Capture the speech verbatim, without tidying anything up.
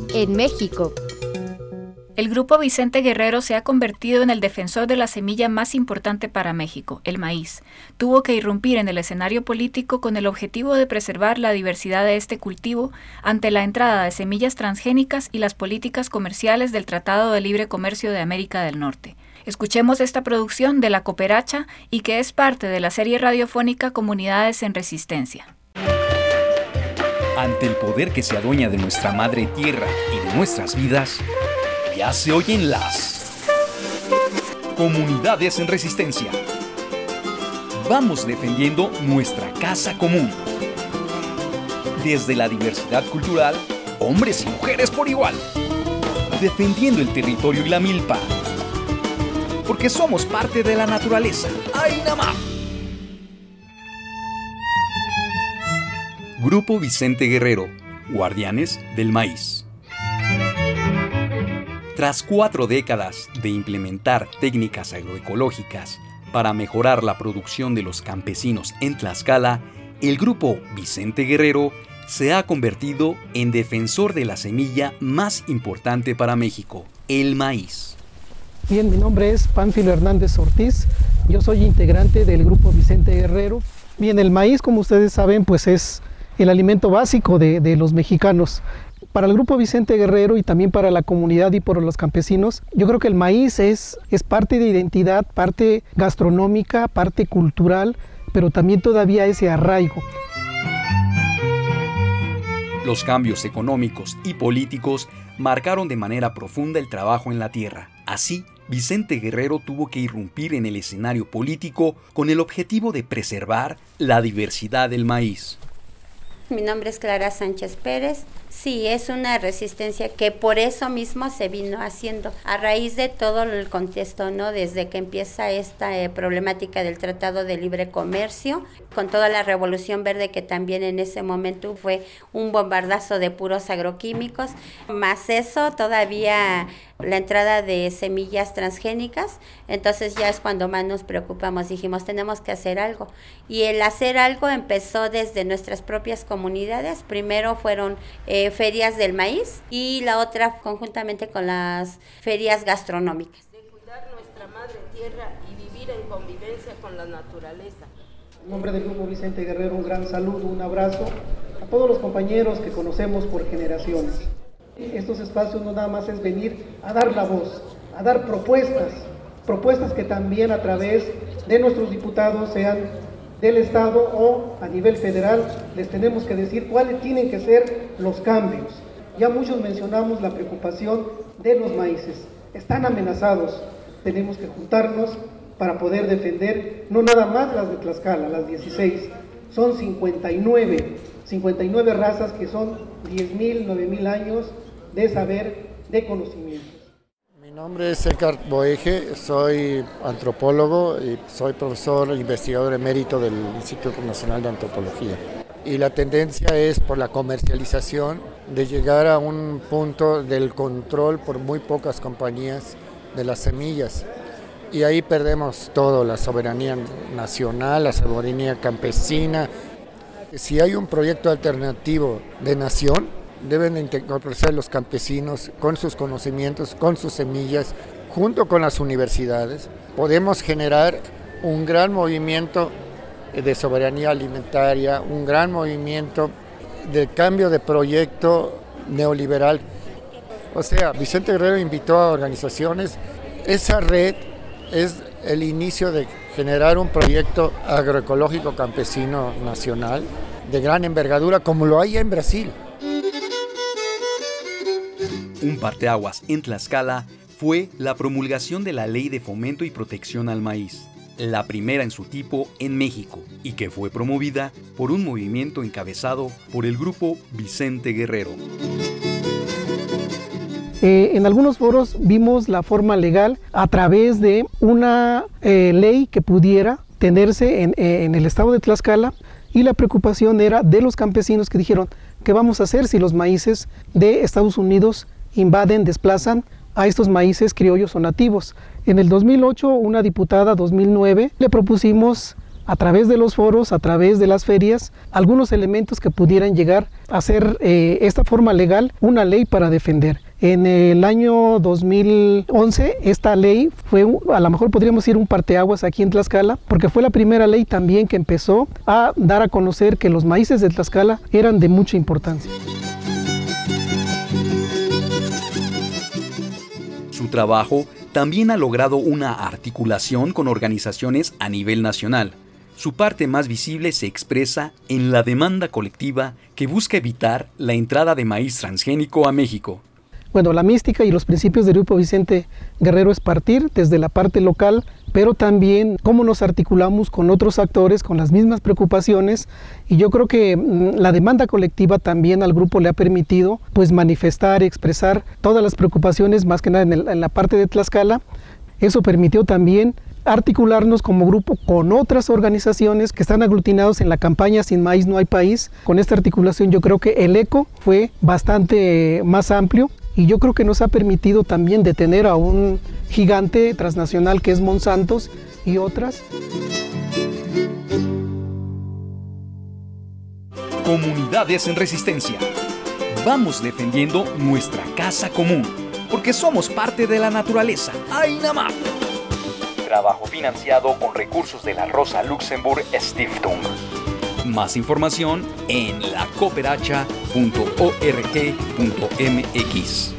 en México. El Grupo Vicente Guerrero se ha convertido en el defensor de la semilla más importante para México, el maíz. Tuvo que irrumpir en el escenario político con el objetivo de preservar la diversidad de este cultivo ante la entrada de semillas transgénicas y las políticas comerciales del Tratado de Libre Comercio de América del Norte. Escuchemos esta producción de La Cooperacha y que es parte de la serie radiofónica Comunidades en Resistencia. Ante el poder que se adueña de nuestra madre tierra y de nuestras vidas, ya se oyen las Comunidades en Resistencia. Vamos defendiendo nuestra casa común. Desde la diversidad cultural, hombres y mujeres por igual. Defendiendo el territorio y la milpa. Porque somos parte de la naturaleza. ¡Ay, namá! Grupo Vicente Guerrero, Guardianes del Maíz. Tras cuatro décadas de implementar técnicas agroecológicas para mejorar la producción de los campesinos en Tlaxcala, el Grupo Vicente Guerrero se ha convertido en defensor de la semilla más importante para México, el maíz. Bien, mi nombre es Pánfilo Hernández Ortiz, yo soy integrante del Grupo Vicente Guerrero. Bien, el maíz, como ustedes saben, pues es el alimento básico de, de los mexicanos. Para el Grupo Vicente Guerrero y también para la comunidad y por los campesinos, yo creo que el maíz es, es parte de identidad, parte gastronómica, parte cultural, pero también todavía ese arraigo. Los cambios económicos y políticos marcaron de manera profunda el trabajo en la tierra. Así, Vicente Guerrero tuvo que irrumpir en el escenario político con el objetivo de preservar la diversidad del maíz. Mi nombre es Clara Sánchez Pérez. Sí, es una resistencia que por eso mismo se vino haciendo, a raíz de todo el contexto, ¿no? Desde que empieza esta eh, problemática del Tratado de Libre Comercio, con toda la Revolución Verde que también en ese momento fue un bombardazo de puros agroquímicos, más eso todavía la entrada de semillas transgénicas, entonces ya es cuando más nos preocupamos, dijimos tenemos que hacer algo, y el hacer algo empezó desde nuestras propias comunidades. Primero fueron eh, ferias del maíz y la otra conjuntamente con las ferias gastronómicas. De cuidar nuestra madre tierra y vivir en convivencia con la naturaleza. En nombre del Grupo Vicente Guerrero, un gran saludo, un abrazo a todos los compañeros que conocemos por generaciones. Estos espacios no nada más es venir a dar la voz, a dar propuestas, propuestas que también a través de nuestros diputados, sean del Estado o a nivel federal, les tenemos que decir cuáles tienen que ser los cambios. Ya muchos mencionamos la preocupación de los maíces, están amenazados, tenemos que juntarnos para poder defender no nada más las de Tlaxcala, las dieciséis, son cincuenta y nueve, cincuenta y nueve razas que son diez mil, nueve mil años de saber, de conocimientos. Mi nombre es Eckhart Boege, soy antropólogo y soy profesor e investigador emérito del Instituto Nacional de Antropología. Y la tendencia es por la comercialización de llegar a un punto del control por muy pocas compañías de las semillas. Y ahí perdemos todo, la soberanía nacional, la soberanía campesina. Si hay un proyecto alternativo de nación, deben incorporarse los campesinos con sus conocimientos, con sus semillas, junto con las universidades. Podemos generar un gran movimiento de soberanía alimentaria, un gran movimiento de cambio de proyecto neoliberal. O sea, Vicente Guerrero invitó a organizaciones. Esa red es el inicio de generar un proyecto agroecológico campesino nacional de gran envergadura, como lo hay en Brasil. Un parteaguas en Tlaxcala fue la promulgación de la Ley de Fomento y Protección al Maíz, la primera en su tipo en México, y que fue promovida por un movimiento encabezado por el Grupo Vicente Guerrero. Eh, en algunos foros vimos la forma legal a través de una eh, ley que pudiera tenerse en, eh, en el estado de Tlaxcala, y la preocupación era de los campesinos que dijeron, ¿qué vamos a hacer si los maíces de Estados Unidos invaden, desplazan a estos maíces criollos o nativos? En el dos mil ocho, una diputada, dos mil nueve, le propusimos a través de los foros, a través de las ferias, algunos elementos que pudieran llegar a ser eh, esta forma legal una ley para defender. En el año dos mil once esta ley fue, a lo mejor podríamos decir, un parteaguas aquí en Tlaxcala, porque fue la primera ley también que empezó a dar a conocer que los maíces de Tlaxcala eran de mucha importancia. Su trabajo también ha logrado una articulación con organizaciones a nivel nacional. Su parte más visible se expresa en la demanda colectiva que busca evitar la entrada de maíz transgénico a México. Bueno, la mística y los principios del Grupo Vicente Guerrero es partir desde la parte local, pero también cómo nos articulamos con otros actores con las mismas preocupaciones, y yo creo que mmm, la demanda colectiva también al grupo le ha permitido pues manifestar, expresar todas las preocupaciones, más que nada en, el, en la parte de Tlaxcala. Eso permitió también articularnos como grupo con otras organizaciones que están aglutinados en la campaña Sin Maíz No Hay País. Con esta articulación yo creo que el eco fue bastante más amplio, y yo creo que nos ha permitido también detener a un gigante transnacional que es Monsanto y otras. Comunidades en resistencia. Vamos defendiendo nuestra casa común, porque somos parte de la naturaleza. ¡Ainamá! Trabajo financiado con recursos de la Rosa Luxemburg Stiftung. Más información en la cooperacha punto org punto m x.